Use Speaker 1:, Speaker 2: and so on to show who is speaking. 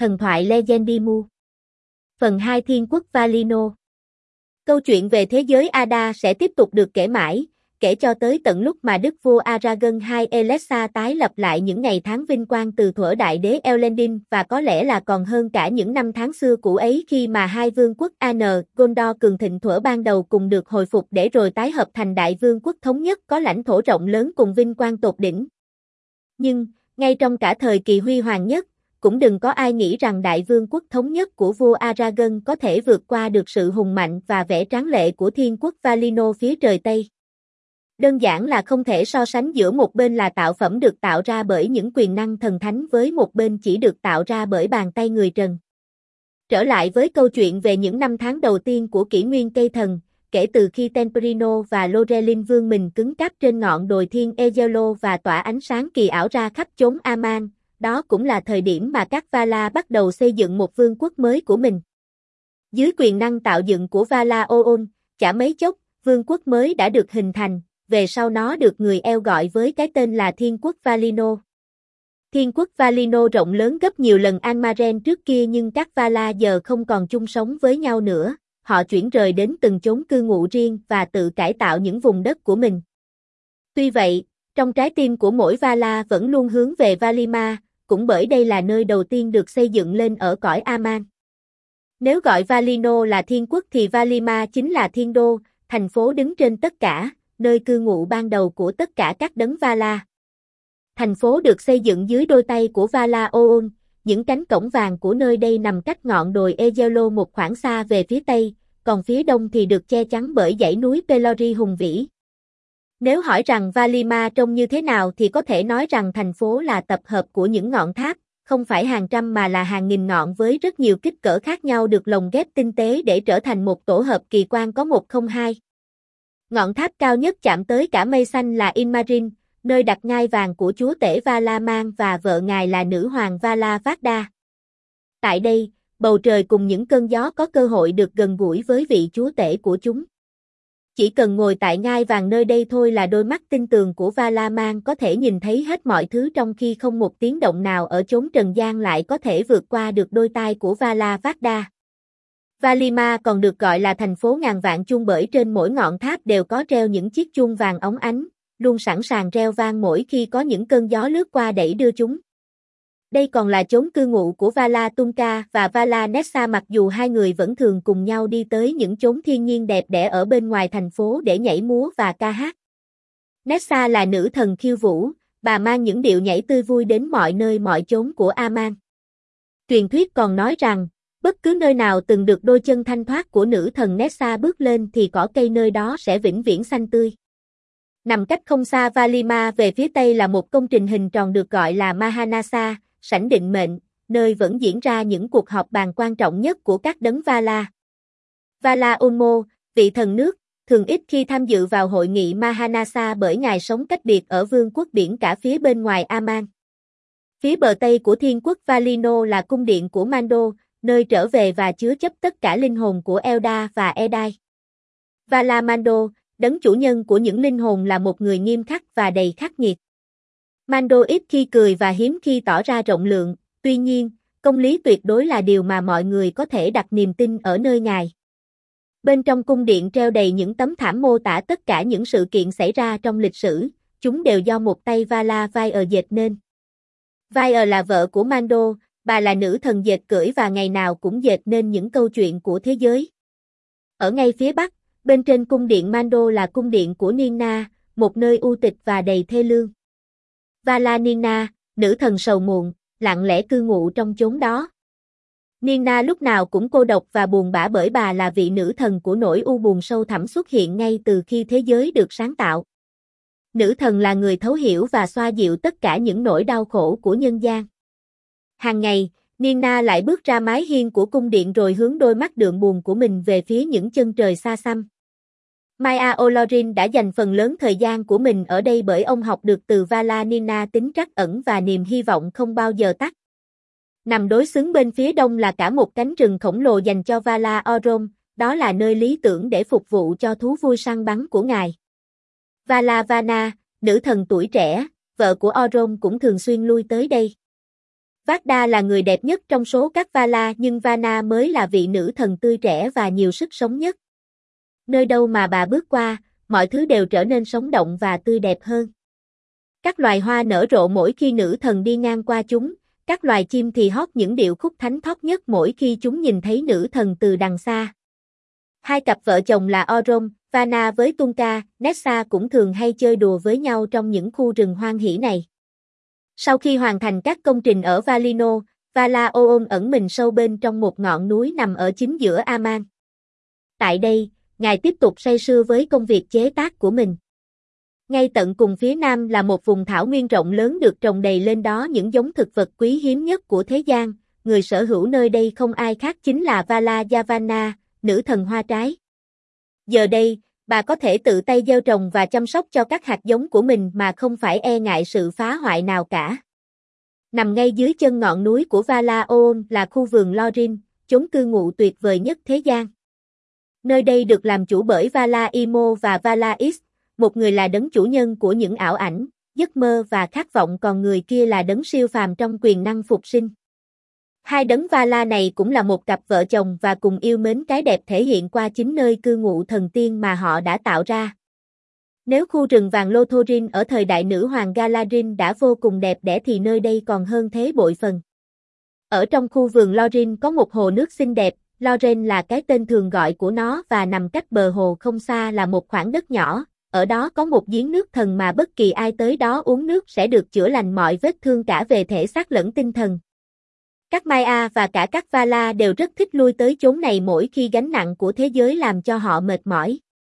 Speaker 1: Thần thoại Legendimu. Phần 2 Thiên quốc Valinor. Câu chuyện về thế giới Ada sẽ tiếp tục được kể mãi, kể cho tới tận lúc mà đức vua Aragorn II Eletsa tái lập lại những ngày tháng vinh quang từ thuở đại đế Elendil, và có lẽ là còn hơn cả những năm tháng xưa cũ ấy khi mà hai vương quốc An, Gondor cường thịnh thuở ban đầu cùng được hồi phục để rồi tái hợp thành đại vương quốc thống nhất có lãnh thổ rộng lớn cùng vinh quang tột đỉnh. Nhưng, ngay trong cả thời kỳ huy hoàng nhất, cũng đừng có ai nghĩ rằng đại vương quốc thống nhất của vua Aragorn có thể vượt qua được sự hùng mạnh và vẻ tráng lệ của thiên quốc Valinor phía trời Tây. Đơn giản là không thể so sánh giữa một bên là tạo phẩm được tạo ra bởi những quyền năng thần thánh với một bên chỉ được tạo ra bởi bàn tay người trần. Trở lại với câu chuyện về những năm tháng đầu tiên của kỷ nguyên cây thần, kể từ khi Temperino và Lorelin vương mình cứng cáp trên ngọn đồi thiên Aielo và tỏa ánh sáng kỳ ảo ra khắp chốn Aman, đó cũng là thời điểm mà các Valar bắt đầu xây dựng một vương quốc mới của mình. Dưới quyền năng tạo dựng của Valar Oon, chả mấy chốc, vương quốc mới đã được hình thành, về sau nó được người eo gọi với cái tên là Thiên quốc Valinor. Thiên quốc Valinor rộng lớn gấp nhiều lần Anmaren trước kia, nhưng các Valar giờ không còn chung sống với nhau nữa, họ chuyển rời đến từng chốn cư ngụ riêng và tự cải tạo những vùng đất của mình. Tuy vậy, trong trái tim của mỗi Valar vẫn luôn hướng về Valimar, cũng bởi đây là nơi đầu tiên được xây dựng lên ở cõi Aman. Nếu gọi Valinor là thiên quốc thì Valimar chính là thiên đô, thành phố đứng trên tất cả, nơi cư ngụ ban đầu của tất cả các đấng Valar. Thành phố được xây dựng dưới đôi tay của Valar Oon, những cánh cổng vàng của nơi đây nằm cách ngọn đồi Aielo một khoảng xa về phía tây, còn phía đông thì được che chắn bởi dãy núi Pelori hùng vĩ. Nếu hỏi rằng Valimar trông như thế nào thì có thể nói rằng thành phố là tập hợp của những ngọn tháp, không phải hàng trăm mà là hàng nghìn ngọn với rất nhiều kích cỡ khác nhau được lồng ghép tinh tế để trở thành một tổ hợp kỳ quan có 102. Ngọn tháp cao nhất chạm tới cả mây xanh là Ilmarin, nơi đặt ngai vàng của chúa tể Valaman và vợ ngài là nữ hoàng Vala Vardar. Tại đây, bầu trời cùng những cơn gió có cơ hội được gần gũi với vị chúa tể của chúng. Chỉ cần ngồi tại ngai vàng nơi đây thôi là đôi mắt tinh tường của Valaman có thể nhìn thấy hết mọi thứ, trong khi không một tiếng động nào ở chốn trần gian lại có thể vượt qua được đôi tai của Vala Vardar. Valimar còn được gọi là thành phố ngàn vạn chuông bởi trên mỗi ngọn tháp đều có treo những chiếc chuông vàng óng ánh, luôn sẵn sàng reo vang mỗi khi có những cơn gió lướt qua đẩy đưa chúng. Đây còn là chốn cư ngụ của Valar Tunca và Valar Nessa, mặc dù hai người vẫn thường cùng nhau đi tới những chốn thiên nhiên đẹp đẽ ở bên ngoài thành phố để nhảy múa và ca hát. Nessa là nữ thần khiêu vũ, bà mang những điệu nhảy tươi vui đến mọi nơi mọi chốn của Aman. Truyền thuyết còn nói rằng, bất cứ nơi nào từng được đôi chân thanh thoát của nữ thần Nessa bước lên thì cỏ cây nơi đó sẽ vĩnh viễn xanh tươi. Nằm cách không xa Valimar về phía tây là một công trình hình tròn được gọi là Mahanasa, sảnh định mệnh, nơi vẫn diễn ra những cuộc họp bàn quan trọng nhất của các đấng Valar. Valar Ulmo, vị thần nước, thường ít khi tham dự vào hội nghị Mahanasa bởi ngài sống cách biệt ở vương quốc biển cả phía bên ngoài Aman. Phía bờ tây của thiên quốc Valinor là cung điện của Mando, nơi trở về và chứa chấp tất cả linh hồn của Eldar và Edai. Valar Mando, đấng chủ nhân của những linh hồn, là một người nghiêm khắc và đầy khắc nghiệt. Mando ít khi cười và hiếm khi tỏ ra rộng lượng, tuy nhiên, công lý tuyệt đối là điều mà mọi người có thể đặt niềm tin ở nơi ngài. Bên trong cung điện treo đầy những tấm thảm mô tả tất cả những sự kiện xảy ra trong lịch sử, chúng đều do một tay Vala Vair dệt nên. Vair là vợ của Mando, bà là nữ thần dệt cưỡi và ngày nào cũng dệt nên những câu chuyện của thế giới. Ở ngay phía bắc, bên trên cung điện Mando là cung điện của Nina, một nơi u tịch và đầy thê lương. Vala Nina, nữ thần sầu muộn, lặng lẽ cư ngụ trong chốn đó. Nina lúc nào cũng cô độc và buồn bã bởi bà là vị nữ thần của nỗi u buồn sâu thẳm xuất hiện ngay từ khi thế giới được sáng tạo. Nữ thần là người thấu hiểu và xoa dịu tất cả những nỗi đau khổ của nhân gian. Hàng ngày, Nina lại bước ra mái hiên của cung điện rồi hướng đôi mắt đượm buồn của mình về phía những chân trời xa xăm. Maya Olorin đã dành phần lớn thời gian của mình ở đây bởi ông học được từ Vala Nina tính trắc ẩn và niềm hy vọng không bao giờ tắt. Nằm đối xứng bên phía đông là cả một cánh rừng khổng lồ dành cho Valar Orm, đó là nơi lý tưởng để phục vụ cho thú vui săn bắn của ngài. Vala Vana, nữ thần tuổi trẻ, vợ của Orm cũng thường xuyên lui tới đây. Vagda là người đẹp nhất trong số các Vala nhưng Vana mới là vị nữ thần tươi trẻ và nhiều sức sống nhất. Nơi đâu mà bà bước qua, mọi thứ đều trở nên sống động và tươi đẹp hơn. Các loài hoa nở rộ mỗi khi nữ thần đi ngang qua chúng, các loài chim thì hót những điệu khúc thánh thót nhất mỗi khi chúng nhìn thấy nữ thần từ đằng xa. Hai cặp vợ chồng là Orom, Vana với Tunka, Nessa cũng thường hay chơi đùa với nhau trong những khu rừng hoang hỉ này. Sau khi hoàn thành các công trình ở Valinor, Vala Oon ẩn mình sâu bên trong một ngọn núi nằm ở chính giữa Aman. Tại đây, ngài tiếp tục say sưa với công việc chế tác của mình. Ngay tận cùng phía nam là một vùng thảo nguyên rộng lớn được trồng đầy lên đó những giống thực vật quý hiếm nhất của thế gian, người sở hữu nơi đây không ai khác chính là Vala Yavanna, nữ thần hoa trái. Giờ đây, bà có thể tự tay gieo trồng và chăm sóc cho các hạt giống của mình mà không phải e ngại sự phá hoại nào cả. Nằm ngay dưới chân ngọn núi của Vala Oon là khu vườn Lorin, chốn cư ngụ tuyệt vời nhất thế gian. Nơi đây được làm chủ bởi Vala Imo và Vala X, một người là đấng chủ nhân của những ảo ảnh, giấc mơ và khát vọng còn người kia là đấng siêu phàm trong quyền năng phục sinh. Hai đấng Vala này cũng là một cặp vợ chồng và cùng yêu mến cái đẹp thể hiện qua chính nơi cư ngụ thần tiên mà họ đã tạo ra. Nếu khu rừng vàng Lothorin ở thời đại nữ hoàng Galadrin đã vô cùng đẹp đẽ thì nơi đây còn hơn thế bội phần. Ở trong khu vườn Lorin có một hồ nước xinh đẹp, Loren là cái tên thường gọi của nó và nằm cách bờ hồ không xa là một khoảng đất nhỏ, ở đó có một giếng nước thần mà bất kỳ ai tới đó uống nước sẽ được chữa lành mọi vết thương cả về thể xác lẫn tinh thần. Các Maya và cả các Vala đều rất thích lui tới chốn này mỗi khi gánh nặng của thế giới làm cho họ mệt mỏi.